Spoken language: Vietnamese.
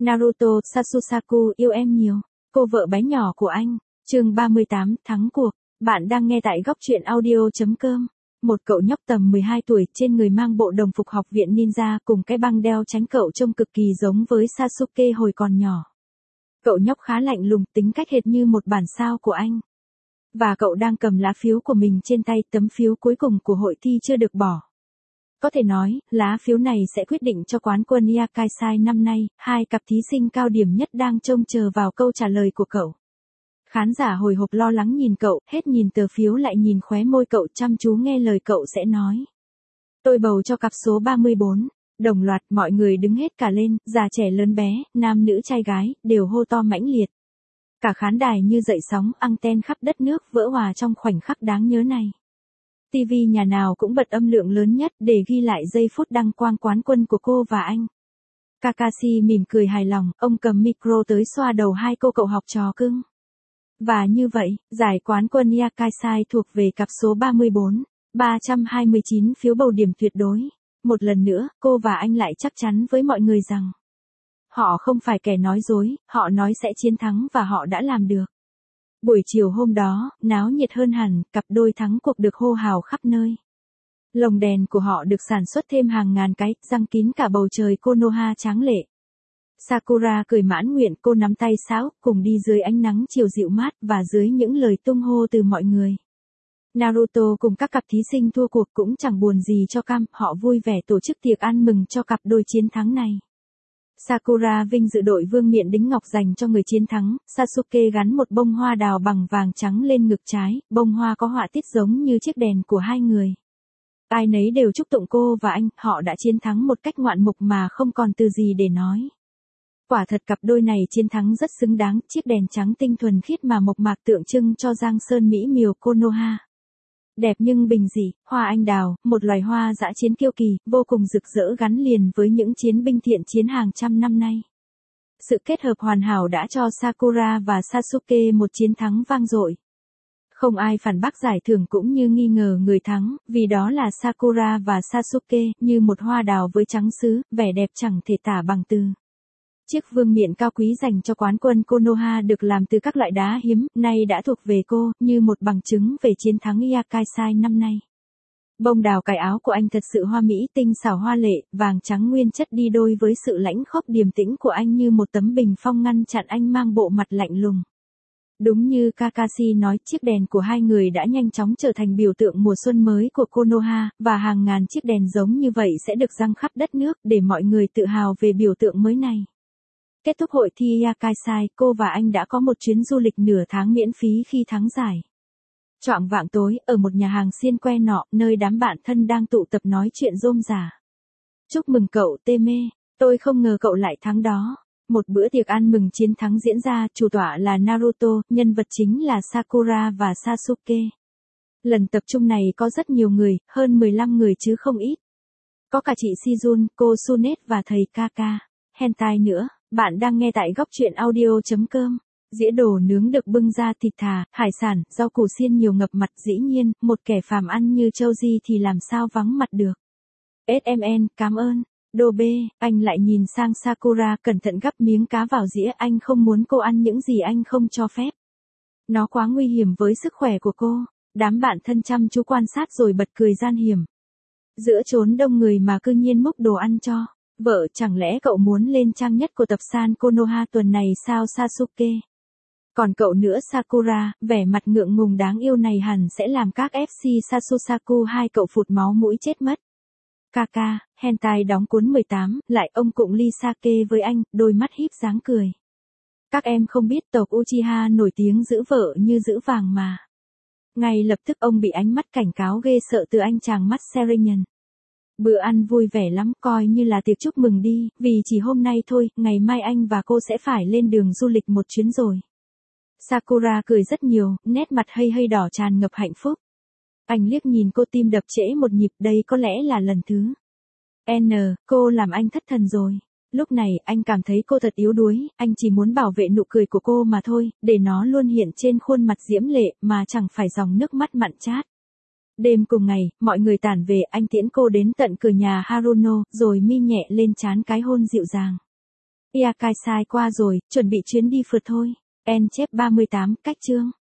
Naruto Sasusaku yêu em nhiều. Cô vợ bé nhỏ của anh. Chương 38 thắng cuộc. Bạn đang nghe tại góc truyện audio.com. Một cậu nhóc tầm 12 tuổi trên người mang bộ đồng phục học viện ninja cùng cái băng đeo tránh cậu trông cực kỳ giống với Sasuke hồi còn nhỏ. Cậu nhóc khá lạnh lùng, tính cách hệt như một bản sao của anh. Và cậu đang cầm lá phiếu của mình trên tay, tấm phiếu cuối cùng của hội thi chưa được bỏ. Có thể nói, lá phiếu này sẽ quyết định cho quán quân Yakaisai năm nay, hai cặp thí sinh cao điểm nhất đang trông chờ vào câu trả lời của cậu. Khán giả hồi hộp lo lắng nhìn cậu, hết nhìn tờ phiếu lại nhìn khóe môi cậu chăm chú nghe lời cậu sẽ nói. Tôi bầu cho cặp số 34. Đồng loạt mọi người đứng hết cả lên, già trẻ lớn bé, nam nữ trai gái, đều hô to mãnh liệt. Cả khán đài như dậy sóng, anten khắp đất nước vỡ hòa trong khoảnh khắc đáng nhớ này. TV nhà nào cũng bật âm lượng lớn nhất để ghi lại giây phút đăng quang quán quân của cô và anh. Kakashi mỉm cười hài lòng, ông cầm micro tới xoa đầu hai cô cậu học trò cưng. Và như vậy, giải quán quân Yakaisai thuộc về cặp số 34, 329 phiếu bầu điểm tuyệt đối. Một lần nữa, cô và anh lại chắc chắn với mọi người rằng họ không phải kẻ nói dối, họ nói sẽ chiến thắng và họ đã làm được. Buổi chiều hôm đó, náo nhiệt hơn hẳn, cặp đôi thắng cuộc được hô hào khắp nơi. Lồng đèn của họ được sản xuất thêm hàng ngàn cái, răng kín cả bầu trời Konoha tráng lệ. Sakura cười mãn nguyện, cô nắm tay Sáo, cùng đi dưới ánh nắng chiều dịu mát và dưới những lời tung hô từ mọi người. Naruto cùng các cặp thí sinh thua cuộc cũng chẳng buồn gì cho cam, họ vui vẻ tổ chức tiệc ăn mừng cho cặp đôi chiến thắng này. Sakura vinh dự đội vương miện đính ngọc dành cho người chiến thắng, Sasuke gắn một bông hoa đào bằng vàng trắng lên ngực trái, bông hoa có họa tiết giống như chiếc đèn của hai người. Ai nấy đều chúc tụng cô và anh, họ đã chiến thắng một cách ngoạn mục mà không còn từ gì để nói. Quả thật cặp đôi này chiến thắng rất xứng đáng, chiếc đèn trắng tinh thuần khiết mà mộc mạc tượng trưng cho giang sơn mỹ miều Konoha. Đẹp nhưng bình dị, hoa anh đào, một loài hoa dã chiến kiêu kỳ, vô cùng rực rỡ gắn liền với những chiến binh thiện chiến hàng trăm năm nay. Sự kết hợp hoàn hảo đã cho Sakura và Sasuke một chiến thắng vang dội. Không ai phản bác giải thưởng cũng như nghi ngờ người thắng, vì đó là Sakura và Sasuke, như một hoa đào với trắng sứ, vẻ đẹp chẳng thể tả bằng từ. Chiếc vương miện cao quý dành cho quán quân Konoha được làm từ các loại đá hiếm, nay đã thuộc về cô, như một bằng chứng về chiến thắng Yakaisai năm nay. Bông đào cài áo của anh thật sự hoa mỹ tinh xảo hoa lệ, vàng trắng nguyên chất đi đôi với sự lãnh khốc điềm tĩnh của anh như một tấm bình phong ngăn chặn anh mang bộ mặt lạnh lùng. Đúng như Kakashi nói, chiếc đèn của hai người đã nhanh chóng trở thành biểu tượng mùa xuân mới của Konoha, và hàng ngàn chiếc đèn giống như vậy sẽ được giăng khắp đất nước để mọi người tự hào về biểu tượng mới này. Kết thúc hội thi Yakaisai, cô và anh đã có một chuyến du lịch nửa tháng miễn phí khi thắng giải. Choạng vạng tối, ở một nhà hàng xiên que nọ, nơi đám bạn thân đang tụ tập nói chuyện rôm rả. Chúc mừng cậu, Teme, tôi không ngờ cậu lại thắng đó. Một bữa tiệc ăn mừng chiến thắng diễn ra, chủ tọa là Naruto, nhân vật chính là Sakura và Sasuke. Lần tập trung này có rất nhiều người, hơn 15 người chứ không ít. Có cả chị Shizun, cô Sunet và thầy Kaka. Hentai nữa. Bạn đang nghe tại góc truyện audio.com. Dĩa đồ nướng được bưng ra, thịt thà, hải sản, rau củ xiên nhiều ngập mặt, dĩ nhiên, một kẻ phàm ăn như Châu Di thì làm sao vắng mặt được. SMN, cảm ơn. Đô B, anh lại nhìn sang Sakura, cẩn thận gắp miếng cá vào dĩa, anh không muốn cô ăn những gì anh không cho phép. Nó quá nguy hiểm với sức khỏe của cô. Đám bạn thân chăm chú quan sát rồi bật cười gian hiểm. Giữa chốn đông người mà cư nhiên múc đồ ăn cho vợ, chẳng lẽ cậu muốn lên trang nhất của tập san Konoha tuần này sao Sasuke? Còn cậu nữa Sakura, vẻ mặt ngượng ngùng đáng yêu này hẳn sẽ làm các FC Sasusaku hai cậu phụt máu mũi chết mất. Kaka, hentai đóng cuốn 18, lại ông cụng ly sake với anh, đôi mắt híp dáng cười. Các em không biết tộc Uchiha nổi tiếng giữ vợ như giữ vàng mà. Ngay lập tức ông bị ánh mắt cảnh cáo ghê sợ từ anh chàng mắt Serenyan. Bữa ăn vui vẻ lắm, coi như là tiệc chúc mừng đi, vì chỉ hôm nay thôi, ngày mai anh và cô sẽ phải lên đường du lịch một chuyến rồi. Sakura cười rất nhiều, nét mặt hơi đỏ tràn ngập hạnh phúc. Anh liếc nhìn cô, tim đập trễ một nhịp, đây có lẽ là lần thứ cô làm anh thất thần rồi. Lúc này, anh cảm thấy cô thật yếu đuối, anh chỉ muốn bảo vệ nụ cười của cô mà thôi, để nó luôn hiện trên khuôn mặt diễm lệ, mà chẳng phải dòng nước mắt mặn chát. Đêm cùng ngày, mọi người tản về, anh tiễn cô đến tận cửa nhà Haruno, rồi mi nhẹ lên trán cái hôn dịu dàng. Iakai sai qua rồi, chuẩn bị chuyến đi phượt thôi. En chép 38, cách chương.